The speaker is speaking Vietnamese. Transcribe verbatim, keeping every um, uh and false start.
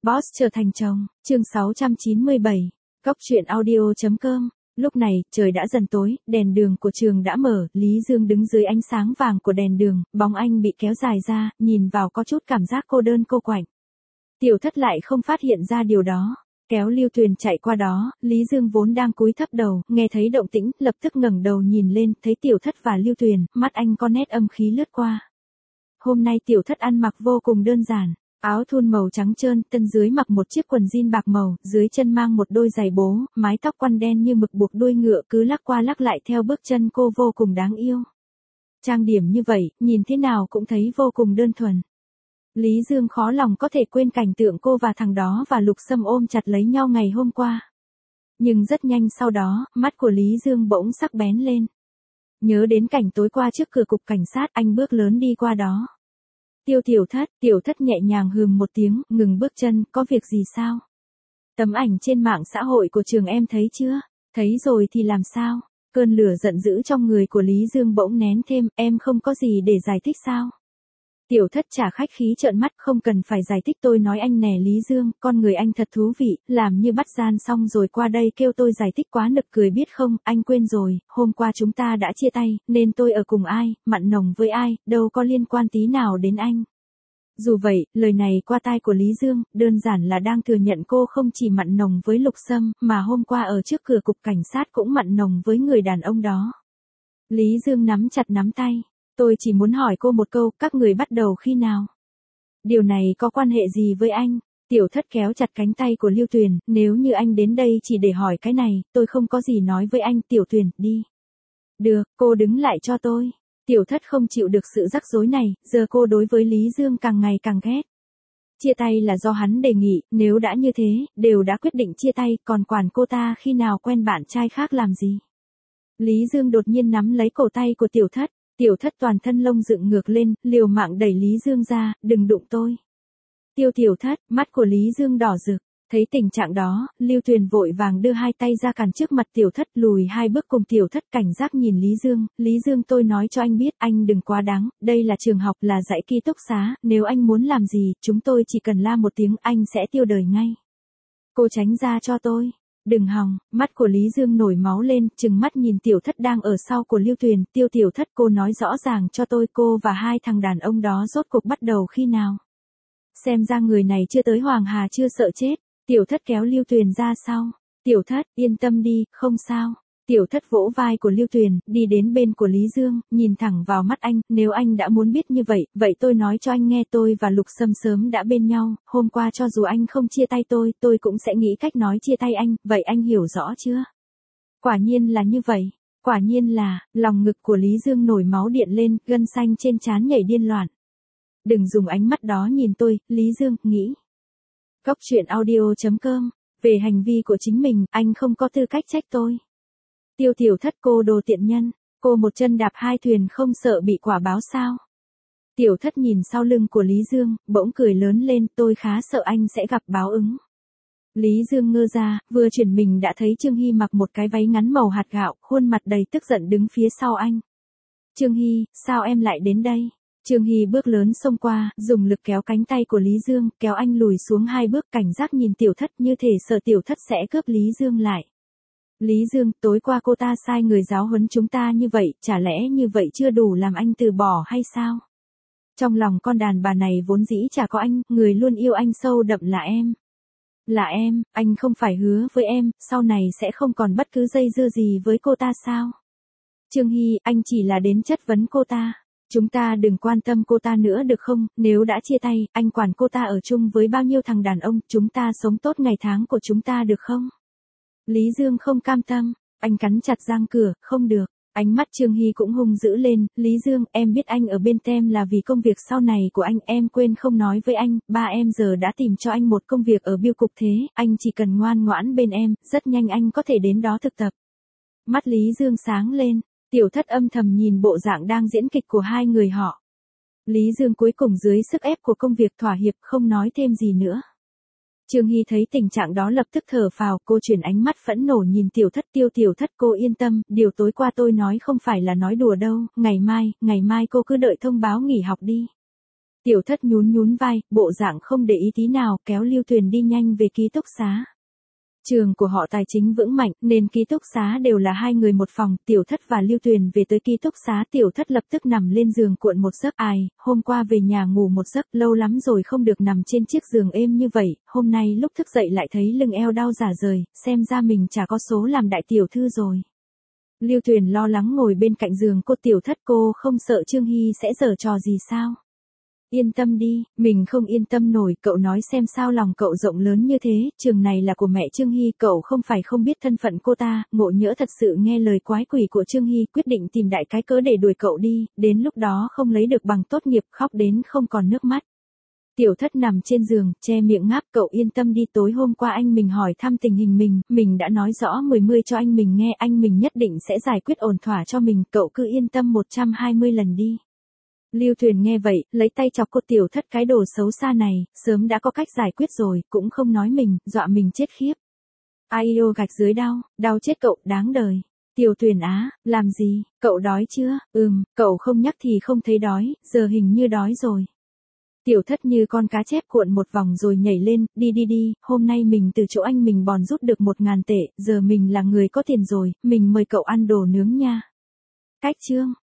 Boss trở thành chồng, chương sáu trăm chín mươi bảy, Cóc truyện audio.com. Lúc này, trời đã dần tối, đèn đường của trường đã mở, Lý Dương đứng dưới ánh sáng vàng của đèn đường, bóng anh bị kéo dài ra, nhìn vào có chút cảm giác cô đơn cô quạnh. Tiểu Thất lại không phát hiện ra điều đó. Kéo Lưu Tuyền chạy qua đó, Lý Dương vốn đang cúi thấp đầu, nghe thấy động tĩnh, lập tức ngẩng đầu nhìn lên, thấy Tiểu Thất và Lưu Tuyền, mắt anh có nét âm khí lướt qua. Hôm nay Tiểu Thất ăn mặc vô cùng đơn giản. Áo thun màu trắng trơn, tân dưới mặc một chiếc quần jean bạc màu, dưới chân mang một đôi giày bố, mái tóc quăn đen như mực buộc đuôi ngựa cứ lắc qua lắc lại theo bước chân cô vô cùng đáng yêu. Trang điểm như vậy, nhìn thế nào cũng thấy vô cùng đơn thuần. Lý Dương khó lòng có thể quên cảnh tượng cô và thằng đó và Lục Sâm ôm chặt lấy nhau ngày hôm qua. Nhưng rất nhanh sau đó, mắt của Lý Dương bỗng sắc bén lên. Nhớ đến cảnh tối qua trước cửa cục cảnh sát, anh bước lớn đi qua đó. Tiêu Tiểu Thất, Tiểu Thất nhẹ nhàng hừm một tiếng, ngừng bước chân, có việc gì sao? Tấm ảnh trên mạng xã hội của trường em thấy chưa? Thấy rồi thì làm sao? Cơn lửa giận dữ trong người của Lý Dương bỗng nén thêm, em không có gì để giải thích sao? Tiểu Thất chả khách khí trợn mắt, không cần phải giải thích, tôi nói anh nè Lý Dương, con người anh thật thú vị, làm như bắt gian xong rồi qua đây kêu tôi giải thích quá nực cười biết không, anh quên rồi, hôm qua chúng ta đã chia tay, nên tôi ở cùng ai, mặn nồng với ai, đâu có liên quan tí nào đến anh. Dù vậy, lời này qua tai của Lý Dương, đơn giản là đang thừa nhận cô không chỉ mặn nồng với Lục Sâm, mà hôm qua ở trước cửa cục cảnh sát cũng mặn nồng với người đàn ông đó. Lý Dương nắm chặt nắm tay. Tôi chỉ muốn hỏi cô một câu, các người bắt đầu khi nào? Điều này có quan hệ gì với anh? Tiểu Thất kéo chặt cánh tay của Lưu Tuyền, nếu như anh đến đây chỉ để hỏi cái này, tôi không có gì nói với anh, Tiểu Tuyền, đi. Được, cô đứng lại cho tôi. Tiểu Thất không chịu được sự rắc rối này, giờ cô đối với Lý Dương càng ngày càng ghét. Chia tay là do hắn đề nghị, nếu đã như thế, đều đã quyết định chia tay, còn quản cô ta khi nào quen bạn trai khác làm gì? Lý Dương đột nhiên nắm lấy cổ tay của Tiểu Thất. Tiểu Thất toàn thân lông dựng ngược lên, liều mạng đẩy Lý Dương ra, đừng đụng tôi. Tiêu Tiểu Thất, mắt của Lý Dương đỏ rực, thấy tình trạng đó, Lưu Tuyền vội vàng đưa hai tay ra cản trước mặt Tiểu Thất, lùi hai bước cùng Tiểu Thất cảnh giác nhìn Lý Dương, Lý Dương tôi nói cho anh biết, anh đừng quá đáng, đây là trường học là dạy ký túc xá, nếu anh muốn làm gì, chúng tôi chỉ cần la một tiếng anh sẽ tiêu đời ngay. Cô tránh ra cho tôi. Đừng hòng, mắt của Lý Dương nổi máu lên, trừng mắt nhìn Tiểu Thất đang ở sau của Lưu Tuyền, Tiêu Tiểu Thất cô nói rõ ràng cho tôi cô và hai thằng đàn ông đó rốt cuộc bắt đầu khi nào. Xem ra người này chưa tới Hoàng Hà chưa sợ chết, Tiểu Thất kéo Lưu Tuyền ra sau, Tiểu Thất, yên tâm đi, không sao. Tiểu Thất vỗ vai của Lưu Tuyền, đi đến bên của Lý Dương, nhìn thẳng vào mắt anh, nếu anh đã muốn biết như vậy, vậy tôi nói cho anh nghe tôi và Lục Sâm sớm đã bên nhau, hôm qua cho dù anh không chia tay tôi, tôi cũng sẽ nghĩ cách nói chia tay anh, vậy anh hiểu rõ chưa? Quả nhiên là như vậy, quả nhiên là, lòng ngực của Lý Dương nổi máu điện lên, gân xanh trên trán nhảy điên loạn. Đừng dùng ánh mắt đó nhìn tôi, Lý Dương, nghĩ. Cóc truyện audio.com, về hành vi của chính mình, anh không có tư cách trách tôi. Tiêu Tiểu Thất cô đồ tiện nhân, cô một chân đạp hai thuyền không sợ bị quả báo sao? Tiểu Thất nhìn sau lưng của Lý Dương, bỗng cười lớn lên, tôi khá sợ anh sẽ gặp báo ứng. Lý Dương ngơ ra, vừa chuyển mình đã thấy Trương Hy mặc một cái váy ngắn màu hạt gạo, khuôn mặt đầy tức giận đứng phía sau anh. Trương Hy, sao em lại đến đây? Trương Hy bước lớn xông qua, dùng lực kéo cánh tay của Lý Dương, kéo anh lùi xuống hai bước, cảnh giác nhìn Tiểu Thất như thể sợ Tiểu Thất sẽ cướp Lý Dương lại. Lý Dương, tối qua cô ta sai người giáo huấn chúng ta như vậy, chả lẽ như vậy chưa đủ làm anh từ bỏ hay sao? Trong lòng con đàn bà này vốn dĩ chả có anh, người luôn yêu anh sâu đậm là em. Là em, anh không phải hứa với em, sau này sẽ không còn bất cứ dây dưa gì với cô ta sao? Trương Hy, anh chỉ là đến chất vấn cô ta. Chúng ta đừng quan tâm cô ta nữa được không, nếu đã chia tay, anh quản cô ta ở chung với bao nhiêu thằng đàn ông, chúng ta sống tốt ngày tháng của chúng ta được không? Lý Dương không cam tâm, anh cắn chặt răng cửa, không được, ánh mắt Trương Hy cũng hung dữ lên, Lý Dương, em biết anh ở bên tem là vì công việc sau này của anh, em quên không nói với anh, ba em giờ đã tìm cho anh một công việc ở bưu cục thế, anh chỉ cần ngoan ngoãn bên em, rất nhanh anh có thể đến đó thực tập. Mắt Lý Dương sáng lên, Tiểu Thất âm thầm nhìn bộ dạng đang diễn kịch của hai người họ. Lý Dương cuối cùng dưới sức ép của công việc thỏa hiệp không nói thêm gì nữa. Trương Hy thấy tình trạng đó lập tức thở phào, cô chuyển ánh mắt phẫn nộ nhìn Tiểu Thất, Tiêu Tiểu Thất cô yên tâm, điều tối qua tôi nói không phải là nói đùa đâu, ngày mai, ngày mai cô cứ đợi thông báo nghỉ học đi. Tiểu thất nhún nhún vai, bộ dạng không để ý tí nào, kéo Lưu Tuyền đi nhanh về ký túc xá. Trường của họ tài chính vững mạnh, nên ký túc xá đều là hai người một phòng, Tiểu Thất và Lưu Tuyền về tới ký túc xá, Tiểu Thất lập tức nằm lên giường cuộn một giấc. Ai, hôm qua về nhà ngủ một giấc, lâu lắm rồi không được nằm trên chiếc giường êm như vậy, hôm nay lúc thức dậy lại thấy lưng eo đau rả rời, xem ra mình chả có số làm đại tiểu thư rồi. Lưu Tuyền lo lắng ngồi bên cạnh giường cô. Tiểu Thất, cô không sợ Trương Hy sẽ giở trò gì sao? Yên tâm đi, mình không yên tâm nổi, cậu nói xem sao, lòng cậu rộng lớn như thế, trường này là của mẹ Trương Hy, cậu không phải không biết thân phận cô ta, ngộ nhỡ thật sự nghe lời quái quỷ của Trương Hy, quyết định tìm đại cái cớ để đuổi cậu đi, đến lúc đó không lấy được bằng tốt nghiệp, khóc đến không còn nước mắt. Tiểu Thất nằm trên giường, che miệng ngáp, cậu yên tâm đi, tối hôm qua anh mình hỏi thăm tình hình mình, mình đã nói rõ mười mươi cho anh mình nghe, anh mình nhất định sẽ giải quyết ổn thỏa cho mình, cậu cứ yên tâm một trăm hai mươi lần đi. Lưu Tuyền nghe vậy, lấy tay chọc cô. Tiểu Thất, cái đồ xấu xa này, sớm đã có cách giải quyết rồi, cũng không nói mình, dọa mình chết khiếp. Ai yêu gạch dưới đau, đau chết cậu, đáng đời. Tiểu Tuyền á, làm gì, cậu đói chưa? Ừm, cậu không nhắc thì không thấy đói, giờ hình như đói rồi. Tiểu Thất như con cá chép cuộn một vòng rồi nhảy lên, đi đi đi, hôm nay mình từ chỗ anh mình bòn rút được một ngàn tệ, giờ mình là người có tiền rồi, mình mời cậu ăn đồ nướng nha. Cách chương